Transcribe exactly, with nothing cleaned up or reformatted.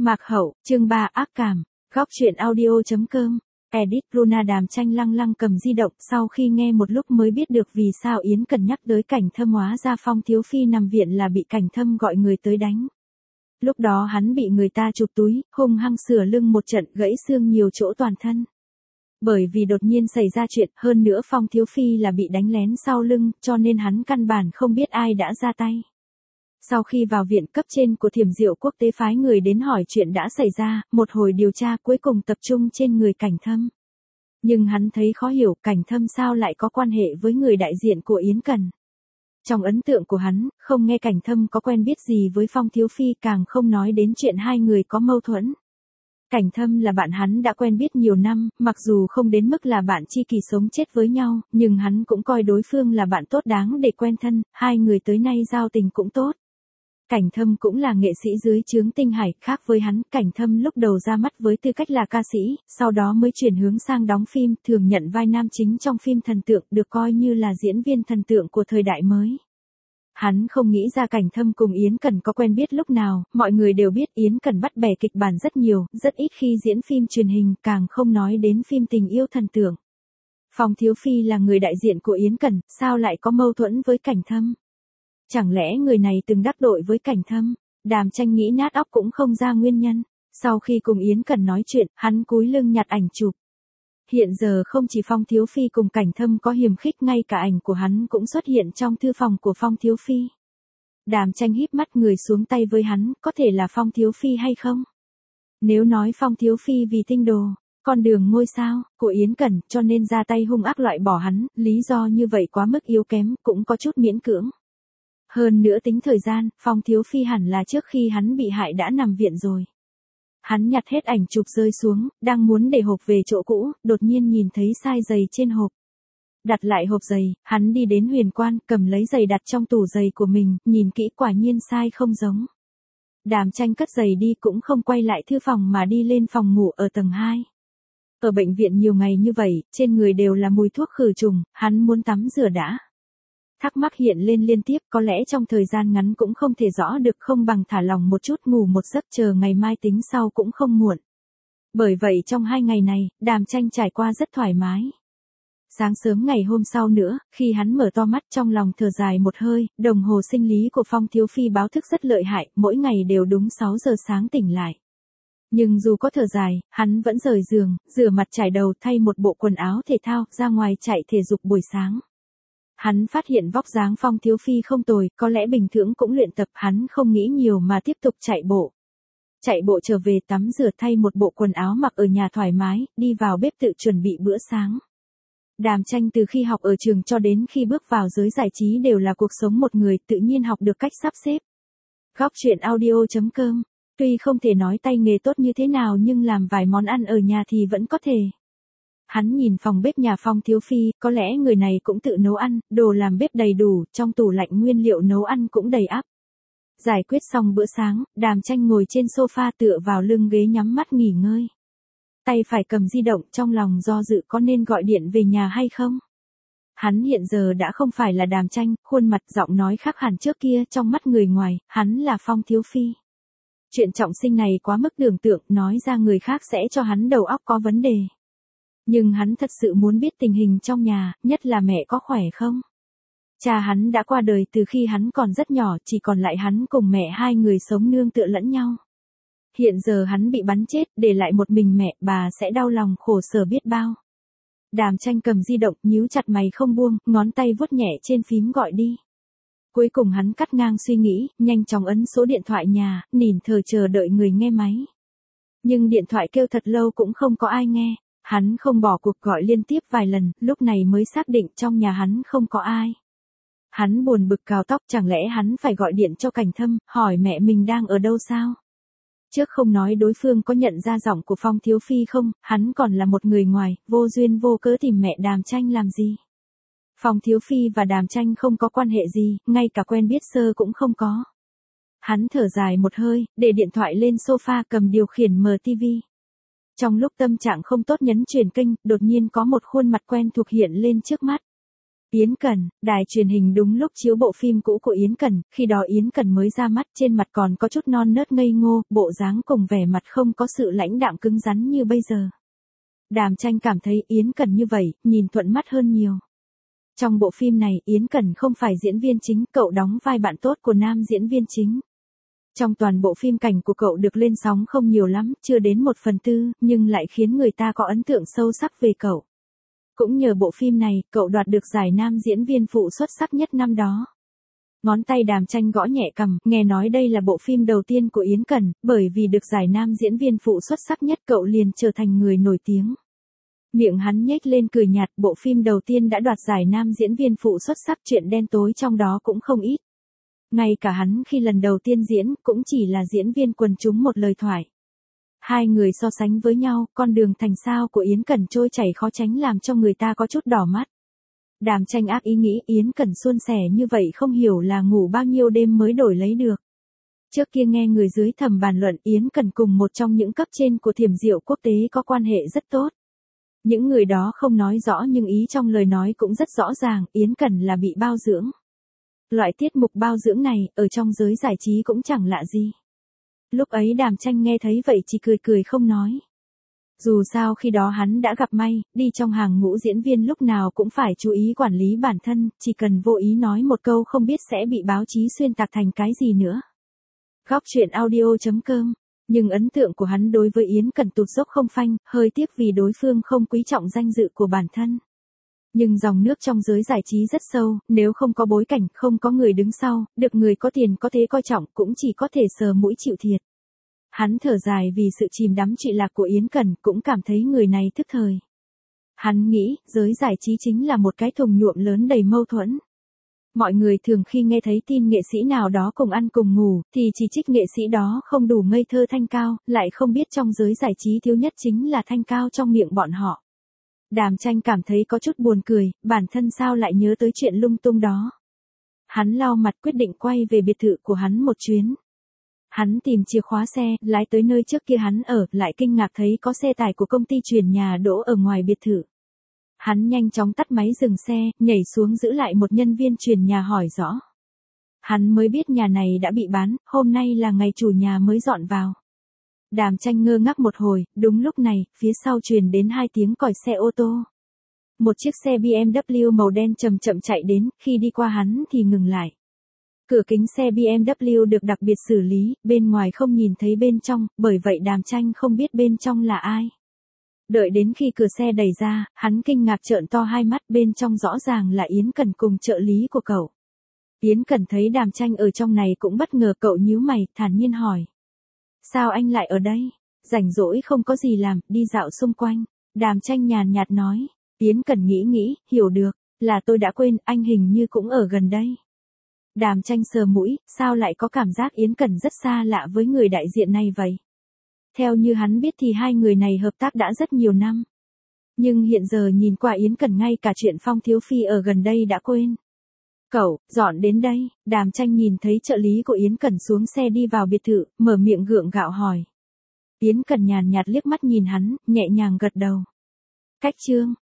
Mạc Hậu, chương ba ác cảm, góc truyện audio.com, edit Bruna. Đàm Tranh lăng lăng cầm di động sau khi nghe một lúc mới biết được vì sao Yến Cần nhắc tới Cảnh Thâm, hóa ra Phong Thiếu Phi nằm viện là bị Cảnh Thâm gọi người tới đánh. Lúc đó hắn bị người ta chụp túi, hung hăng sửa lưng một trận, gãy xương nhiều chỗ toàn thân. Bởi vì đột nhiên xảy ra chuyện, hơn nữa Phong Thiếu Phi là bị đánh lén sau lưng, cho nên hắn căn bản không biết ai đã ra tay. Sau khi vào viện, cấp trên của Thiểm Diệu Quốc tế phái người đến hỏi chuyện đã xảy ra, một hồi điều tra cuối cùng tập trung trên người Cảnh Thâm. Nhưng hắn thấy khó hiểu, Cảnh Thâm sao lại có quan hệ với người đại diện của Yến Cần. Trong ấn tượng của hắn, không nghe Cảnh Thâm có quen biết gì với Phong Thiếu Phi, càng không nói đến chuyện hai người có mâu thuẫn. Cảnh Thâm là bạn hắn đã quen biết nhiều năm, mặc dù không đến mức là bạn tri kỷ sống chết với nhau, nhưng hắn cũng coi đối phương là bạn tốt đáng để quen thân, hai người tới nay giao tình cũng tốt. Cảnh Thâm cũng là nghệ sĩ dưới trướng Tinh Hải, khác với hắn, Cảnh Thâm lúc đầu ra mắt với tư cách là ca sĩ, sau đó mới chuyển hướng sang đóng phim, thường nhận vai nam chính trong phim thần tượng, được coi như là diễn viên thần tượng của thời đại mới. Hắn không nghĩ ra Cảnh Thâm cùng Yến Cần có quen biết lúc nào, mọi người đều biết Yến Cần bắt bẻ kịch bản rất nhiều, rất ít khi diễn phim truyền hình, càng không nói đến phim tình yêu thần tượng. Phong Thiếu Phi là người đại diện của Yến Cần, sao lại có mâu thuẫn với Cảnh Thâm? Chẳng lẽ người này từng đắc tội với Cảnh Thâm? Đàm Tranh nghĩ nát óc cũng không ra nguyên nhân. Sau khi cùng Yến Cần nói chuyện, hắn cúi lưng nhặt ảnh chụp. Hiện giờ không chỉ Phong Thiếu Phi cùng Cảnh Thâm có hiềm khích, ngay cả ảnh của hắn cũng xuất hiện trong thư phòng của Phong Thiếu Phi. Đàm Tranh híp mắt, người xuống tay với hắn, có thể là Phong Thiếu Phi hay không? Nếu nói Phong Thiếu Phi vì tinh đồ, con đường ngôi sao của Yến Cần, cho nên ra tay hung ác loại bỏ hắn, lý do như vậy quá mức yếu kém, cũng có chút miễn cưỡng. Hơn nữa tính thời gian, Phong Thiếu Phi hẳn là trước khi hắn bị hại đã nằm viện rồi. Hắn nhặt hết ảnh chụp rơi xuống, đang muốn để hộp về chỗ cũ, đột nhiên nhìn thấy sai giày trên hộp. Đặt lại hộp giày, hắn đi đến Huyền Quan, cầm lấy giày đặt trong tủ giày của mình, nhìn kỹ quả nhiên sai không giống. Đàm Tranh cất giày đi, cũng không quay lại thư phòng mà đi lên phòng ngủ ở tầng hai. Ở bệnh viện nhiều ngày như vậy, trên người đều là mùi thuốc khử trùng, hắn muốn tắm rửa đã. Thắc mắc hiện lên liên tiếp, có lẽ trong thời gian ngắn cũng không thể rõ được, không bằng thả lòng một chút, ngủ một giấc chờ ngày mai tính sau cũng không muộn. Bởi vậy trong hai ngày này, Đàm Tranh trải qua rất thoải mái. Sáng sớm ngày hôm sau nữa, khi hắn mở to mắt trong lòng thở dài một hơi, đồng hồ sinh lý của Phong Thiếu Phi báo thức rất lợi hại, mỗi ngày đều đúng sáu giờ sáng tỉnh lại. Nhưng dù có thở dài, hắn vẫn rời giường, rửa mặt trải đầu, thay một bộ quần áo thể thao, ra ngoài chạy thể dục buổi sáng. Hắn phát hiện vóc dáng Phong Thiếu Phi không tồi, có lẽ bình thường cũng luyện tập, hắn không nghĩ nhiều mà tiếp tục chạy bộ. Chạy bộ trở về, tắm rửa, thay một bộ quần áo mặc ở nhà thoải mái, đi vào bếp tự chuẩn bị bữa sáng. Đàm Tranh từ khi học ở trường cho đến khi bước vào giới giải trí đều là cuộc sống một người, tự nhiên học được cách sắp xếp. Góc truyện audio.com, tuy không thể nói tay nghề tốt như thế nào nhưng làm vài món ăn ở nhà thì vẫn có thể. Hắn nhìn phòng bếp nhà Phong Thiếu Phi, có lẽ người này cũng tự nấu ăn, đồ làm bếp đầy đủ, trong tủ lạnh nguyên liệu nấu ăn cũng đầy ắp. Giải quyết xong bữa sáng, Đàm Tranh ngồi trên sofa tựa vào lưng ghế nhắm mắt nghỉ ngơi. Tay phải cầm di động, trong lòng do dự có nên gọi điện về nhà hay không. Hắn hiện giờ đã không phải là Đàm Tranh, khuôn mặt giọng nói khác hẳn trước kia, trong mắt người ngoài, hắn là Phong Thiếu Phi. Chuyện trọng sinh này quá mức tưởng tượng, nói ra người khác sẽ cho hắn đầu óc có vấn đề. Nhưng hắn thật sự muốn biết tình hình trong nhà, nhất là mẹ có khỏe không. Cha hắn đã qua đời từ khi hắn còn rất nhỏ, chỉ còn lại hắn cùng mẹ, hai người sống nương tựa lẫn nhau. Hiện giờ hắn bị bắn chết, để lại một mình mẹ, bà sẽ đau lòng khổ sở biết bao. Đàm Tranh cầm di động, nhíu chặt mày không buông, ngón tay vuốt nhẹ trên phím gọi đi. Cuối cùng hắn cắt ngang suy nghĩ, nhanh chóng ấn số điện thoại nhà, nín thở chờ đợi người nghe máy. Nhưng điện thoại kêu thật lâu cũng không có ai nghe. Hắn không bỏ cuộc, gọi liên tiếp vài lần, lúc này mới xác định trong nhà hắn không có ai. Hắn buồn bực cào tóc, chẳng lẽ hắn phải gọi điện cho Cảnh Thâm, hỏi mẹ mình đang ở đâu sao? Trước không nói đối phương có nhận ra giọng của Phong Thiếu Phi không, hắn còn là một người ngoài, vô duyên vô cớ tìm mẹ Đàm Tranh làm gì? Phong Thiếu Phi và Đàm Tranh không có quan hệ gì, ngay cả quen biết sơ cũng không có. Hắn thở dài một hơi, để điện thoại lên sofa, cầm điều khiển mở tivi. Trong lúc tâm trạng không tốt nhấn chuyển kênh, đột nhiên có một khuôn mặt quen thuộc hiện lên trước mắt. Yến Cần, đài truyền hình đúng lúc chiếu bộ phim cũ của Yến Cần, khi đó Yến Cần mới ra mắt, trên mặt còn có chút non nớt ngây ngô, bộ dáng cùng vẻ mặt không có sự lãnh đạm cứng rắn như bây giờ. Đàm Tranh cảm thấy Yến Cần như vậy, nhìn thuận mắt hơn nhiều. Trong bộ phim này, Yến Cần không phải diễn viên chính, cậu đóng vai bạn tốt của nam diễn viên chính. Trong toàn bộ phim cảnh của cậu được lên sóng không nhiều lắm, chưa đến một phần tư, nhưng lại khiến người ta có ấn tượng sâu sắc về cậu. Cũng nhờ bộ phim này, cậu đoạt được giải nam diễn viên phụ xuất sắc nhất năm đó. Ngón tay Đàm Tranh gõ nhẹ cằm, nghe nói đây là bộ phim đầu tiên của Yến Cần, bởi vì được giải nam diễn viên phụ xuất sắc nhất cậu liền trở thành người nổi tiếng. Miệng hắn nhếch lên cười nhạt, bộ phim đầu tiên đã đoạt giải nam diễn viên phụ xuất sắc, chuyện đen tối trong đó cũng không ít. Ngay cả hắn khi lần đầu tiên diễn, cũng chỉ là diễn viên quần chúng một lời thoại. Hai người so sánh với nhau, con đường thành sao của Yến Cần trôi chảy khó tránh làm cho người ta có chút đỏ mắt. Đàm Tranh ác ý nghĩ Yến Cần suôn sẻ như vậy không hiểu là ngủ bao nhiêu đêm mới đổi lấy được. Trước kia nghe người dưới thầm bàn luận Yến Cần cùng một trong những cấp trên của Thiểm Diệu Quốc tế có quan hệ rất tốt. Những người đó không nói rõ nhưng ý trong lời nói cũng rất rõ ràng, Yến Cần là bị bao dưỡng. Loại tiết mục bao dưỡng này, ở trong giới giải trí cũng chẳng lạ gì. Lúc ấy Đàm Tranh nghe thấy vậy chỉ cười cười không nói. Dù sao khi đó hắn đã gặp may, đi trong hàng ngũ diễn viên lúc nào cũng phải chú ý quản lý bản thân, chỉ cần vô ý nói một câu không biết sẽ bị báo chí xuyên tạc thành cái gì nữa. Góc truyện audio chấm com. Nhưng ấn tượng của hắn đối với Yến Cần tụt dốc không phanh, hơi tiếc vì đối phương không quý trọng danh dự của bản thân. Nhưng dòng nước trong giới giải trí rất sâu, nếu không có bối cảnh, không có người đứng sau, được người có tiền có thế coi trọng cũng chỉ có thể sờ mũi chịu thiệt. Hắn thở dài vì sự chìm đắm trụy lạc của Yến Cần, cũng cảm thấy người này thức thời. Hắn nghĩ, giới giải trí chính là một cái thùng nhuộm lớn đầy mâu thuẫn. Mọi người thường khi nghe thấy tin nghệ sĩ nào đó cùng ăn cùng ngủ, thì chỉ trích nghệ sĩ đó không đủ ngây thơ thanh cao, lại không biết trong giới giải trí thiếu nhất chính là thanh cao trong miệng bọn họ. Đàm Tranh cảm thấy có chút buồn cười, bản thân sao lại nhớ tới chuyện lung tung đó. Hắn lau mặt quyết định quay về biệt thự của hắn một chuyến. Hắn tìm chìa khóa xe, lái tới nơi trước kia hắn ở, lại kinh ngạc thấy có xe tải của công ty chuyển nhà đỗ ở ngoài biệt thự. Hắn nhanh chóng tắt máy dừng xe, nhảy xuống giữ lại một nhân viên chuyển nhà hỏi rõ. Hắn mới biết nhà này đã bị bán, hôm nay là ngày chủ nhà mới dọn vào. Đàm Tranh ngơ ngác một hồi, đúng lúc này, phía sau truyền đến hai tiếng còi xe ô tô. Một chiếc xe bê em vê màu đen chậm chậm chạy đến, khi đi qua hắn thì ngừng lại. Cửa kính xe bê em vê được đặc biệt xử lý, bên ngoài không nhìn thấy bên trong, bởi vậy Đàm Tranh không biết bên trong là ai. Đợi đến khi cửa xe đẩy ra, hắn kinh ngạc trợn to hai mắt, bên trong rõ ràng là Yến Cần cùng trợ lý của cậu. Yến Cần thấy Đàm Tranh ở trong này cũng bất ngờ, cậu nhíu mày, thản nhiên hỏi. Sao anh lại ở đây? Rảnh rỗi không có gì làm, đi dạo xung quanh. Đàm Tranh nhàn nhạt nói. Yến Cần nghĩ nghĩ, hiểu được, là tôi đã quên, anh hình như cũng ở gần đây. Đàm Tranh sờ mũi, sao lại có cảm giác Yến Cần rất xa lạ với người đại diện này vậy? Theo như hắn biết thì hai người này hợp tác đã rất nhiều năm. Nhưng hiện giờ nhìn qua Yến Cần ngay cả chuyện Phong Thiếu Phi ở gần đây đã quên. Cậu, dọn đến đây, Đàm Tranh nhìn thấy trợ lý của Yến Cần xuống xe đi vào biệt thự, mở miệng gượng gạo hỏi. Yến Cần nhàn nhạt liếc mắt nhìn hắn, nhẹ nhàng gật đầu. Cách chương,